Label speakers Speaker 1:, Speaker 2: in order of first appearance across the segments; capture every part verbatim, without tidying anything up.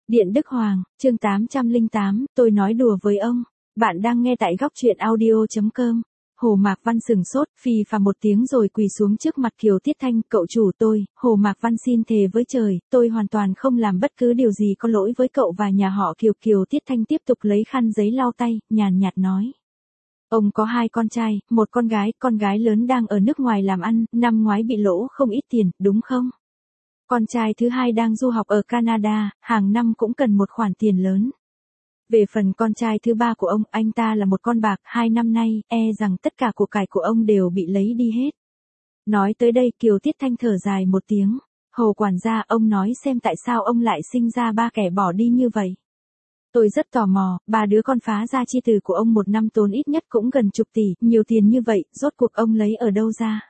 Speaker 1: Điện Đức Hoàng, chương tám trăm lẻ tám, tôi nói đùa với ông. Bạn đang nghe tại góc truyện audio.com. Hồ Mạc Văn sừng sốt, phì phà một tiếng rồi quỳ xuống trước mặt Kiều Tiết Thanh, cậu chủ tôi, Hồ Mạc Văn xin thề với trời, tôi hoàn toàn không làm bất cứ điều gì có lỗi với cậu và nhà họ Kiều. Kiều Tiết Thanh tiếp tục lấy khăn giấy lau tay, nhàn nhạt nói. Ông có hai con trai, một con gái, con gái lớn đang ở nước ngoài làm ăn, năm ngoái bị lỗ không ít tiền, đúng không? Con trai thứ hai đang du học ở Canada, hàng năm cũng cần một khoản tiền lớn. Về phần con trai thứ ba của ông, anh ta là một con bạc, hai năm nay, e rằng tất cả của cải của ông đều bị lấy đi hết. Nói tới đây, Kiều Tiết Thanh thở dài một tiếng. Hồ quản gia, ông nói xem tại sao ông lại sinh ra ba kẻ bỏ đi như vậy. Tôi rất tò mò, ba đứa con phá ra chi từ của ông một năm tốn ít nhất cũng gần chục tỷ, nhiều tiền như vậy, rốt cuộc ông lấy ở đâu ra?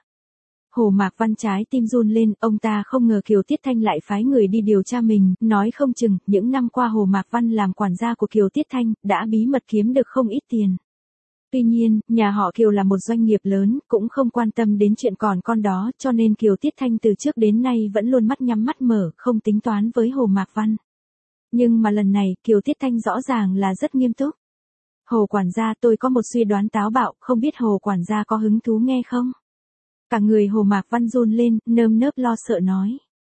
Speaker 1: Hồ Mạc Văn trái tim run lên, ông ta không ngờ Kiều Tiết Thanh lại phái người đi điều tra mình, nói không chừng, những năm qua Hồ Mạc Văn làm quản gia của Kiều Tiết Thanh, đã bí mật kiếm được không ít tiền. Tuy nhiên, nhà họ Kiều là một doanh nghiệp lớn, cũng không quan tâm đến chuyện còn con đó, cho nên Kiều Tiết Thanh từ trước đến nay vẫn luôn mắt nhắm mắt mở, không tính toán với Hồ Mạc Văn. Nhưng mà lần này, Kiều Tiết Thanh rõ ràng là rất nghiêm túc. Hồ quản gia, tôi có một suy đoán táo bạo, không biết Hồ quản gia có hứng thú nghe không? Cả người Hồ Mạc Văn run lên, nơm nớp lo sợ nói.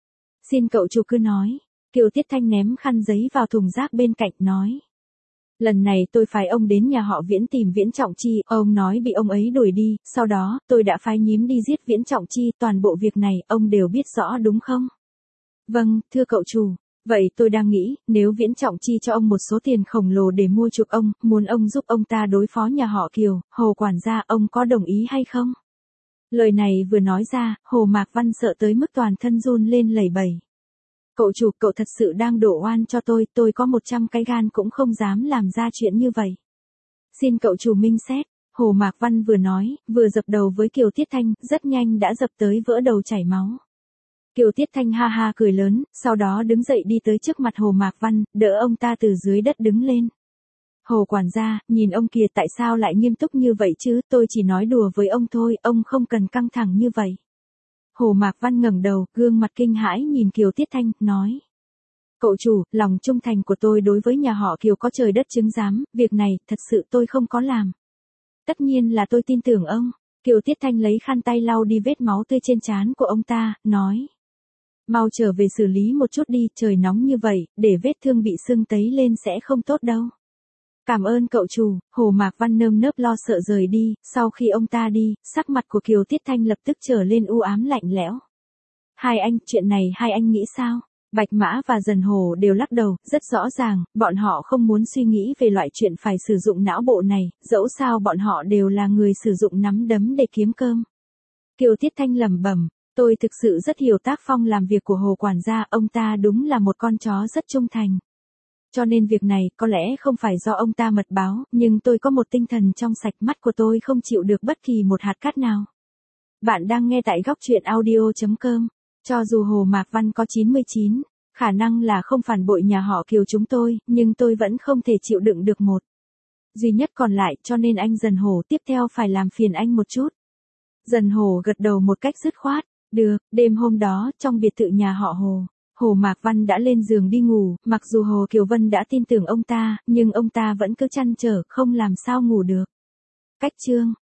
Speaker 1: Xin cậu chủ cứ nói. Kiều Tiết Thanh ném khăn giấy vào thùng rác bên cạnh nói. Lần này tôi phái ông đến nhà họ Viễn tìm Viễn Trọng Chi, ông nói bị ông ấy đuổi đi, sau đó, tôi đã phái nhím đi giết Viễn Trọng Chi, toàn bộ việc này, ông đều biết rõ đúng không? Vâng, thưa cậu chủ. Vậy tôi đang nghĩ, nếu Viễn Trọng Chi cho ông một số tiền khổng lồ để mua chuộc ông, muốn ông giúp ông ta đối phó nhà họ Kiều, Hồ quản gia, ông có đồng ý hay không? Lời này vừa nói ra, Hồ Mạc Văn sợ tới mức toàn thân run lên lẩy bẩy. Cậu chủ, cậu thật sự đang đổ oan cho tôi, tôi có một trăm cái gan cũng không dám làm ra chuyện như vậy. Xin cậu chủ minh xét, Hồ Mạc Văn vừa nói, vừa dập đầu với Kiều Tiết Thanh, rất nhanh đã dập tới vỡ đầu chảy máu. Kiều Tiết Thanh ha ha cười lớn, sau đó đứng dậy đi tới trước mặt Hồ Mạc Văn, đỡ ông ta từ dưới đất đứng lên. Hồ quản gia, nhìn ông kia tại sao lại nghiêm túc như vậy chứ, tôi chỉ nói đùa với ông thôi, ông không cần căng thẳng như vậy. Hồ Mạc Văn ngẩng đầu, gương mặt kinh hãi nhìn Kiều Tiết Thanh, nói. Cậu chủ, lòng trung thành của tôi đối với nhà họ Kiều có trời đất chứng giám, việc này, thật sự tôi không có làm. Tất nhiên là tôi tin tưởng ông. Kiều Tiết Thanh lấy khăn tay lau đi vết máu tươi trên trán của ông ta, nói. Mau trở về xử lý một chút đi, trời nóng như vậy, để vết thương bị sưng tấy lên sẽ không tốt đâu. Cảm ơn cậu chủ, Hồ Mạc Văn nơm nớp lo sợ rời đi, sau khi ông ta đi, sắc mặt của Kiều Tiết Thanh lập tức trở lên u ám lạnh lẽo. Hai anh, chuyện này hai anh nghĩ sao? Bạch Mã và Dần Hồ đều lắc đầu, rất rõ ràng, bọn họ không muốn suy nghĩ về loại chuyện phải sử dụng não bộ này, dẫu sao bọn họ đều là người sử dụng nắm đấm để kiếm cơm. Kiều Tiết Thanh lẩm bẩm, tôi thực sự rất hiểu tác phong làm việc của Hồ quản gia, ông ta đúng là một con chó rất trung thành. Cho nên việc này có lẽ không phải do ông ta mật báo, nhưng tôi có một tinh thần trong sạch, mắt của tôi không chịu được bất kỳ một hạt cát nào. Bạn đang nghe tại góc truyện audio.com. Cho dù Hồ Mạc Văn có chín mươi chín, khả năng là không phản bội nhà họ Kiều chúng tôi, nhưng tôi vẫn không thể chịu đựng được một duy nhất còn lại, cho nên anh Dần Hồ tiếp theo phải làm phiền anh một chút. Dần Hồ gật đầu một cách dứt khoát. Được, đêm hôm đó, trong biệt thự nhà họ Hồ. Hồ Mạc Văn đã lên giường đi ngủ, mặc dù Hồ Kiều Vân đã tin tưởng ông ta, nhưng ông ta vẫn cứ trăn trở, không làm sao ngủ được. Cách chương